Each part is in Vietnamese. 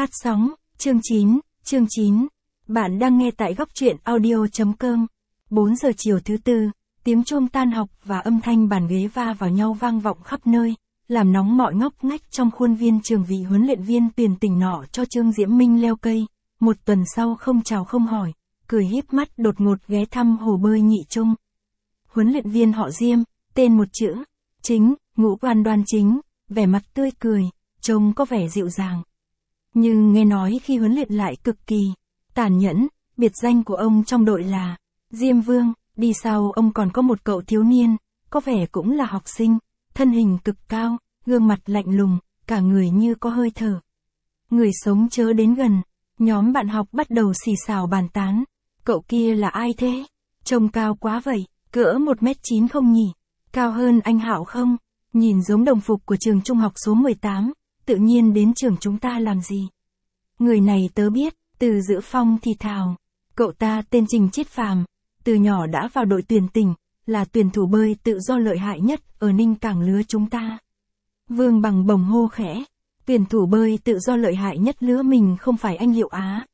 Phát sóng, chương 9. Bạn đang nghe tại góc truyện audio.com. 4 giờ chiều thứ tư, tiếng chuông tan học và âm thanh bàn ghế va vào nhau vang vọng khắp nơi, làm nóng mọi ngóc ngách trong khuôn viên trường. Vị huấn luyện viên tuyển tỉnh nọ cho Trương Diễm Minh leo cây, một tuần sau không chào không hỏi, cười híp mắt đột ngột ghé thăm hồ bơi Nhị Trung. Huấn luyện viên họ Diêm, tên một chữ, Chính, ngũ quan đoan chính, vẻ mặt tươi cười, trông có vẻ dịu dàng. Nhưng nghe nói khi huấn luyện lại cực kỳ tàn nhẫn, biệt danh của ông trong đội là Diêm Vương. Đi sau ông còn có một cậu thiếu niên, có vẻ cũng là học sinh, thân hình cực cao, gương mặt lạnh lùng, cả người như có hơi thở. Người sống chớ đến gần, nhóm bạn học bắt đầu xì xào bàn tán. Cậu kia là ai thế? Trông cao quá vậy, cỡ 1m9 không nhỉ? Cao hơn anh Hạo không? Nhìn giống đồng phục của trường trung học số 18, tự nhiên đến trường chúng ta làm gì? Người này tớ biết, Từ Dữ Phong thì thào. Cậu ta tên Trình Chiết Phàm, từ nhỏ đã vào đội tuyển tỉnh, là tuyển thủ bơi tự do lợi hại nhất ở Ninh Cảng lứa chúng ta. Vương Bằng bồng hô khẽ, tuyển thủ bơi tự do lợi hại nhất lứa mình không phải anh Liệu Á.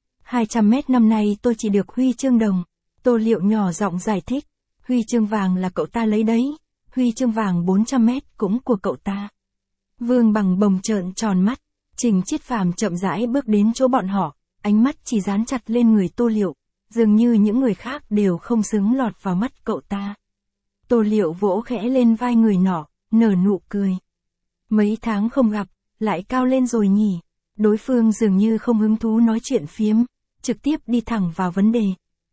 200m năm nay tôi chỉ được huy chương đồng. Tô Liệu nhỏ giọng giải thích, huy chương vàng là cậu ta lấy đấy, huy chương vàng 400m cũng của cậu ta. Vương Bằng bồng trợn tròn mắt, Trình Chiết Phàm chậm rãi bước đến chỗ bọn họ, ánh mắt chỉ dán chặt lên người Tô Liệu, dường như những người khác đều không xứng lọt vào mắt cậu ta. Tô Liệu vỗ khẽ lên vai người nọ, nở nụ cười. Mấy tháng không gặp, lại cao lên rồi nhỉ? Đối phương dường như không hứng thú nói chuyện phiếm, trực tiếp đi thẳng vào vấn đề.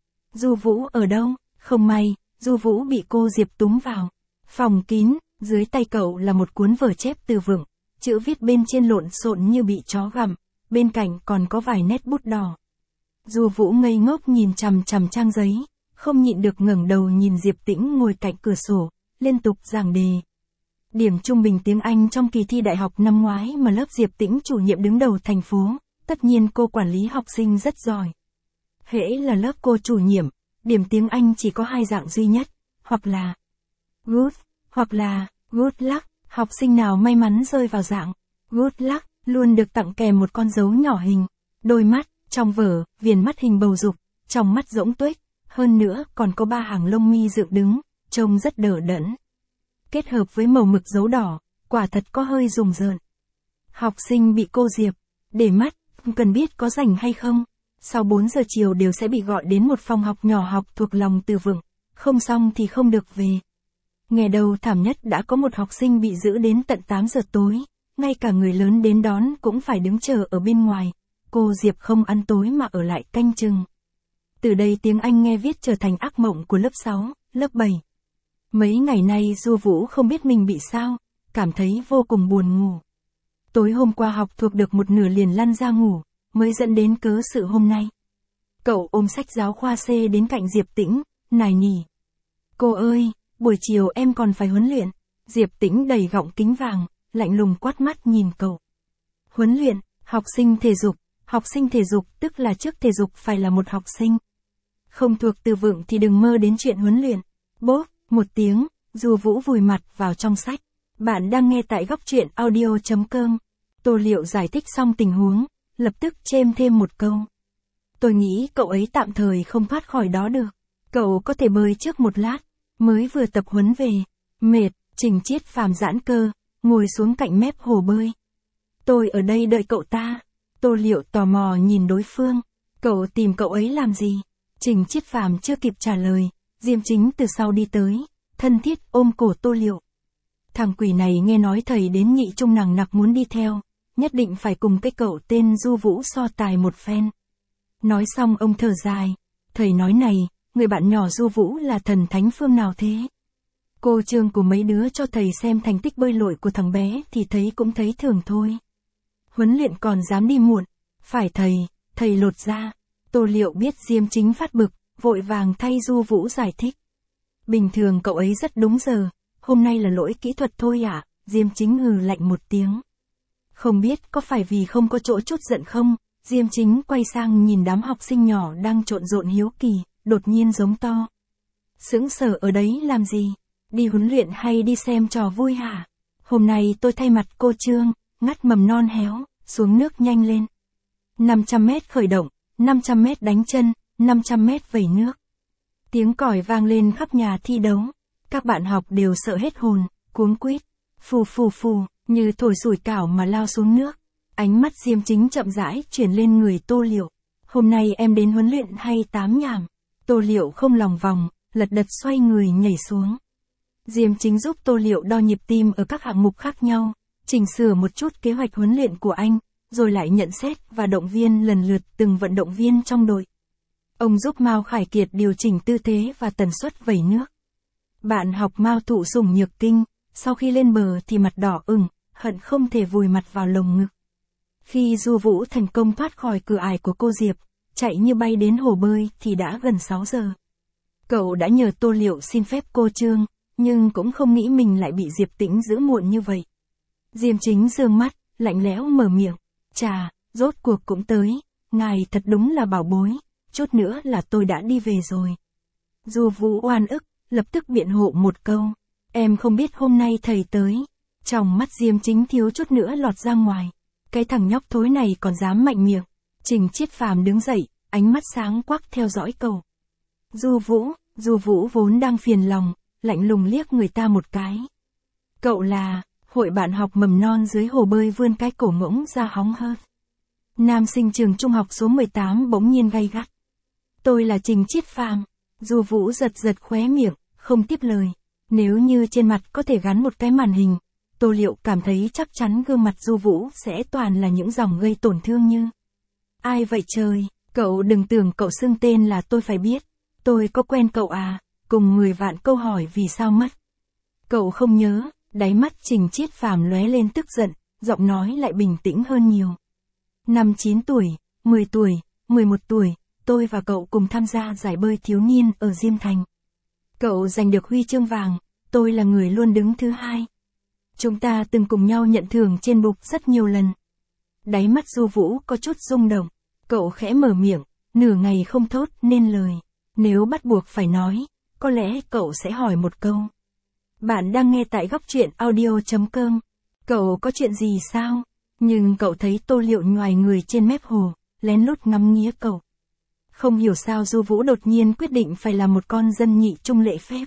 Du Vũ ở đâu? Không may, Du Vũ bị cô Diệp túm vào phòng kín, dưới tay cậu là một cuốn vở chép từ vựng, chữ viết bên trên lộn xộn như bị chó gặm, bên cạnh còn có vài nét bút đỏ. Du Vũ ngây ngốc nhìn chằm chằm trang giấy, không nhịn được ngẩng đầu nhìn Diệp Tĩnh ngồi cạnh cửa sổ, liên tục giảng đề. Điểm trung bình tiếng Anh trong kỳ thi đại học năm ngoái mà lớp Diệp Tĩnh chủ nhiệm đứng đầu thành phố, tất nhiên cô quản lý học sinh rất giỏi. Hễ là lớp cô chủ nhiệm, điểm tiếng Anh chỉ có hai dạng duy nhất, hoặc là good, hoặc là good luck. Học sinh nào may mắn rơi vào dạng good luck, luôn được tặng kèm một con dấu nhỏ hình đôi mắt, trong vở, viền mắt hình bầu dục, trong mắt rỗng tuếch, hơn nữa còn có 3 hàng lông mi dựng đứng, trông rất đờ đẫn. Kết hợp với màu mực dấu đỏ, quả thật có hơi rùng rợn. Học sinh bị cô Diệp để mắt, cần biết có rảnh hay không. Sau 4 giờ chiều đều sẽ bị gọi đến một phòng học nhỏ học thuộc lòng từ vựng, không xong thì không được về. Nghe đầu thảm nhất đã có một học sinh bị giữ đến tận 8 giờ tối, ngay cả người lớn đến đón cũng phải đứng chờ ở bên ngoài. Cô Diệp không ăn tối mà ở lại canh chừng. Từ đây tiếng Anh nghe viết trở thành ác mộng của lớp 6, lớp 7. Mấy ngày nay Du Vũ không biết mình bị sao, cảm thấy vô cùng buồn ngủ. Tối hôm qua học thuộc được một nửa liền lăn ra ngủ, mới dẫn đến cớ sự hôm nay. Cậu ôm sách giáo khoa C đến cạnh Diệp Tĩnh, nài nỉ. Cô ơi, buổi chiều em còn phải huấn luyện. Diệp Tĩnh đầy gọng kính vàng, lạnh lùng quát mắt nhìn cậu. Huấn luyện, học sinh thể dục tức là trước thể dục phải là một học sinh. Không thuộc từ vựng thì đừng mơ đến chuyện huấn luyện. Bốp, một tiếng, Du Vũ vùi mặt vào trong sách. Bạn đang nghe tại góc truyện audio.com. Tô Liệu giải thích xong tình huống, lập tức chêm thêm một câu. Tôi nghĩ cậu ấy tạm thời không thoát khỏi đó được. Cậu có thể bơi trước một lát, mới vừa tập huấn về. Mệt, Trình Chiết Phàm giãn cơ, ngồi xuống cạnh mép hồ bơi. Tôi ở đây đợi cậu ta. Tô Liệu tò mò nhìn đối phương. Cậu tìm cậu ấy làm gì? Trình Chiết Phàm chưa kịp trả lời, Diêm Chính từ sau đi tới, thân thiết ôm cổ Tô Liệu. Thằng quỷ này nghe nói thầy đến Nhị Trung nằng nặc muốn đi theo, nhất định phải cùng cái cậu tên Du Vũ so tài một phen. Nói xong ông thở dài, thầy nói này, người bạn nhỏ Du Vũ là thần thánh phương nào thế? Cô Trương của mấy đứa cho thầy xem thành tích bơi lội của thằng bé thì thấy cũng thấy thường thôi. Huấn luyện còn dám đi muộn, phải thầy lột ra. Tô Liệu biết Diêm Chính phát bực, vội vàng thay Du Vũ giải thích. Bình thường cậu ấy rất đúng giờ, hôm nay là lỗi kỹ thuật thôi ạ. Diêm Chính hừ lạnh một tiếng. Không biết có phải vì không có chỗ chút giận không? Diêm Chính quay sang nhìn đám học sinh nhỏ đang trộn rộn hiếu kỳ, đột nhiên giống to. Sững sờ ở đấy làm gì? Đi huấn luyện hay đi xem trò vui hả? Hôm nay tôi thay mặt cô Trương, ngắt mầm non héo, xuống nước nhanh lên. 500m khởi động, 500m đánh chân, 500m vẩy nước. Tiếng còi vang lên khắp nhà thi đấu. Các bạn học đều sợ hết hồn, cuống quýt, phù phù phù, như thổi sủi cảo mà lao xuống nước. Ánh mắt Diêm Chính chậm rãi chuyển lên người Tô Liệu. Hôm nay em đến huấn luyện hay tám nhảm? Tô Liệu không lòng vòng, lật đật xoay người nhảy xuống. Diêm Chính giúp Tô Liệu đo nhịp tim ở các hạng mục khác nhau, chỉnh sửa một chút kế hoạch huấn luyện của anh, rồi lại nhận xét và động viên lần lượt từng vận động viên trong đội. Ông giúp Mao Khải Kiệt điều chỉnh tư thế và tần suất vẩy nước. Bạn học Mao Thụ Sủng Nhược Kinh, sau khi lên bờ thì mặt đỏ ửng, hận không thể vùi mặt vào lồng ngực. Khi Du Vũ thành công thoát khỏi cửa ải của cô Diệp, chạy như bay đến hồ bơi thì đã gần 6 giờ. Cậu đã nhờ Tô Liệu xin phép cô Trương, nhưng cũng không nghĩ mình lại bị Diệp Tĩnh giữ muộn như vậy. Diêm Chính giương mắt, lạnh lẽo mở miệng. Chà, rốt cuộc cũng tới, ngài thật đúng là bảo bối, chút nữa là tôi đã đi về rồi. Du Vũ oan ức, lập tức biện hộ một câu. Em không biết hôm nay thầy tới. Trong mắt Diêm Chính thiếu chút nữa lọt ra ngoài. Cái thằng nhóc thối này còn dám mạnh miệng. Trình Chiết Phàm đứng dậy, ánh mắt sáng quắc theo dõi cậu. Du Vũ vốn đang phiền lòng, lạnh lùng liếc người ta một cái. Cậu là, hội bạn học mầm non dưới hồ bơi vươn cái cổ ngỗng ra hóng hớt. Nam sinh trường trung học số 18 bỗng nhiên gay gắt. Tôi là Trình Chiết Phàm. Du Vũ giật giật khóe miệng, không tiếp lời. Nếu như trên mặt có thể gắn một cái màn hình, Tô Liệu cảm thấy chắc chắn gương mặt Du Vũ sẽ toàn là những dòng gây tổn thương như. Ai vậy trời, cậu đừng tưởng cậu xưng tên là tôi phải biết. Tôi có quen cậu à, cùng 10 vạn câu hỏi vì sao mất. Cậu không nhớ, đáy mắt Trình Chiết Phàm lóe lên tức giận, giọng nói lại bình tĩnh hơn nhiều. Năm 9 tuổi, 10 tuổi, 11 tuổi, tôi và cậu cùng tham gia giải bơi thiếu niên ở Diêm Thành. Cậu giành được huy chương vàng, tôi là người luôn đứng thứ hai. Chúng ta từng cùng nhau nhận thưởng trên bục rất nhiều lần. Đáy mắt Du Vũ có chút rung động, cậu khẽ mở miệng, nửa ngày không thốt nên lời. Nếu bắt buộc phải nói, có lẽ cậu sẽ hỏi một câu. Bạn đang nghe tại góc truyện audio.com. Cậu có chuyện gì sao? Nhưng cậu thấy Tô Liệu nhoài người trên mép hồ, lén lút ngắm nghía cậu. Không hiểu sao Du Vũ đột nhiên quyết định phải là một con dân nhị trung lễ phép.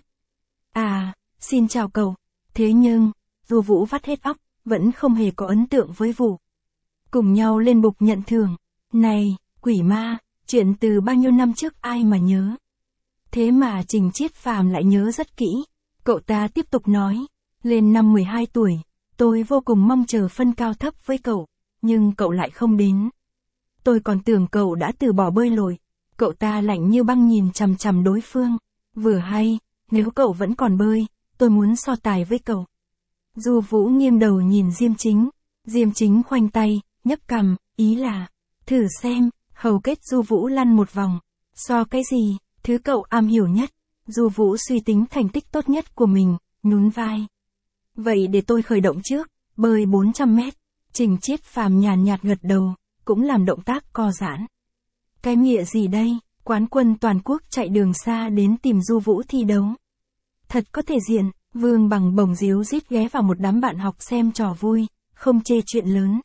À, xin chào cậu. Thế nhưng, Du Vũ vắt hết óc, vẫn không hề có ấn tượng với vụ. Cùng nhau lên bục nhận thưởng. Này, quỷ ma, chuyện từ bao nhiêu năm trước ai mà nhớ. Thế mà Trình Chiết Phàm lại nhớ rất kỹ. Cậu ta tiếp tục nói, lên năm 12 tuổi, tôi vô cùng mong chờ phân cao thấp với cậu, nhưng cậu lại không đến. Tôi còn tưởng cậu đã từ bỏ bơi lội. Cậu ta lạnh như băng nhìn chằm chằm đối phương. Vừa hay, nếu cậu vẫn còn bơi, tôi muốn so tài với cậu. Du Vũ nghiêng đầu nhìn Diêm Chính. Diêm Chính khoanh tay, nhấc cằm, ý là, thử xem, hầu kết Du Vũ lăn một vòng. So cái gì, thứ cậu am hiểu nhất. Du Vũ suy tính thành tích tốt nhất của mình, nhún vai. Vậy để tôi khởi động trước, bơi 400m. Trình Chiết Phàm nhàn nhạt gật đầu, cũng làm động tác co giãn. Cái mịa gì đây, quán quân toàn quốc chạy đường xa đến tìm Du Vũ thi đấu. Thật có thể diện, Vương Bằng bồng díu rít ghé vào một đám bạn học xem trò vui, không chê chuyện lớn.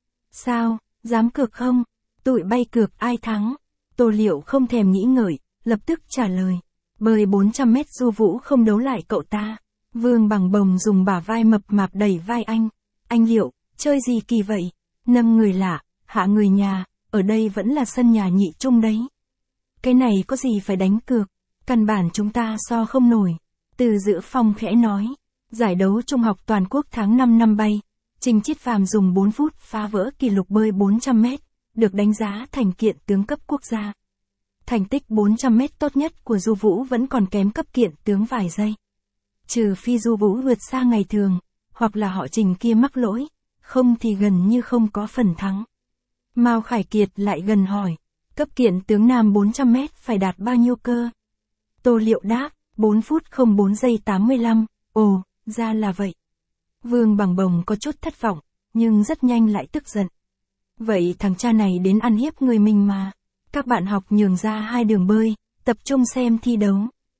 Sao, dám cược không? Tụi bay cược ai thắng? Tô Liệu không thèm nghĩ ngợi, lập tức trả lời. Bơi 400m Du Vũ không đấu lại cậu ta. Vương Bằng bồng dùng bả vai mập mạp đẩy vai anh. Anh Liệu, chơi gì kỳ vậy? Nâng người lạ, hạ người nhà, ở đây vẫn là sân nhà nhị trung đấy. Cái này có gì phải đánh cược, căn bản chúng ta so không nổi. Từ Giữa Phong khẽ nói, giải đấu trung học toàn quốc tháng 5 năm bay, Trình Chiết Phàm dùng 4 phút phá vỡ kỷ lục bơi 400m, được đánh giá thành kiện tướng cấp quốc gia. Thành tích 400m tốt nhất của Du Vũ vẫn còn kém cấp kiện tướng vài giây. Trừ phi Du Vũ vượt xa ngày thường, hoặc là họ Trình kia mắc lỗi, không thì gần như không có phần thắng. Mao Khải Kiệt lại gần hỏi, cấp kiện tướng nam 400m phải đạt bao nhiêu cơ? Tô Liệu đáp, 4 phút 04 giây 85, ồ, ra là vậy. Vương Bằng bồng có chút thất vọng, nhưng rất nhanh lại tức giận. Vậy thằng cha này đến ăn hiếp người mình mà. Các bạn học nhường ra hai đường bơi, tập trung xem thi đấu.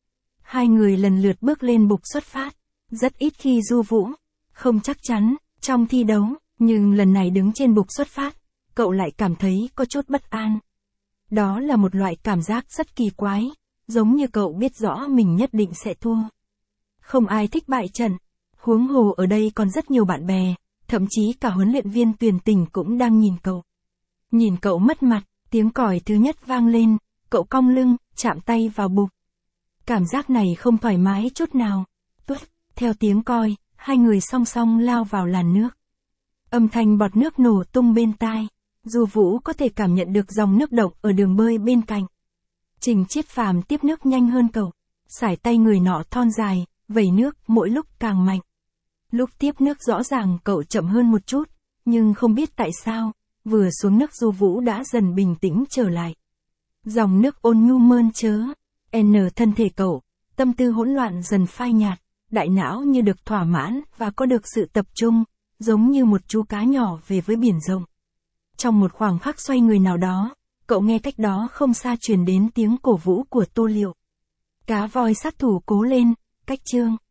Hai người lần lượt bước lên bục xuất phát. Rất ít khi Du Vũ, không chắc chắn, trong thi đấu, nhưng lần này đứng trên bục xuất phát. cậu lại cảm thấy có chút bất an. Đó là một loại cảm giác rất kỳ quái, giống như cậu biết rõ mình nhất định sẽ thua. Không ai thích bại trận, huống hồ ở đây còn rất nhiều bạn bè, thậm chí cả huấn luyện viên tuyển tỉnh cũng đang nhìn cậu. Nhìn cậu mất mặt, tiếng còi thứ nhất vang lên, cậu cong lưng, chạm tay vào bụng. Cảm giác này không thoải mái chút nào. Tuốt, theo tiếng còi, hai người song song lao vào làn nước. Âm thanh bọt nước nổ tung bên tai. Du Vũ có thể cảm nhận được dòng nước động ở đường bơi bên cạnh. Trình Chiết Phàm tiếp nước nhanh hơn cậu. Sải tay người nọ thon dài, vẩy nước mỗi lúc càng mạnh. Lúc tiếp nước rõ ràng cậu chậm hơn một chút, nhưng không biết tại sao, vừa xuống nước Du Vũ đã dần bình tĩnh trở lại. Dòng nước ôn nhu mơn trớ, thân thể cậu, tâm tư hỗn loạn dần phai nhạt, đại não như được thỏa mãn và có được sự tập trung, giống như một chú cá nhỏ về với biển rộng. Trong một khoảng khắc xoay người nào đó, cậu nghe cách đó không xa truyền đến tiếng cổ vũ của Tô Liệu. Cá voi sát thủ cố lên, cách chương.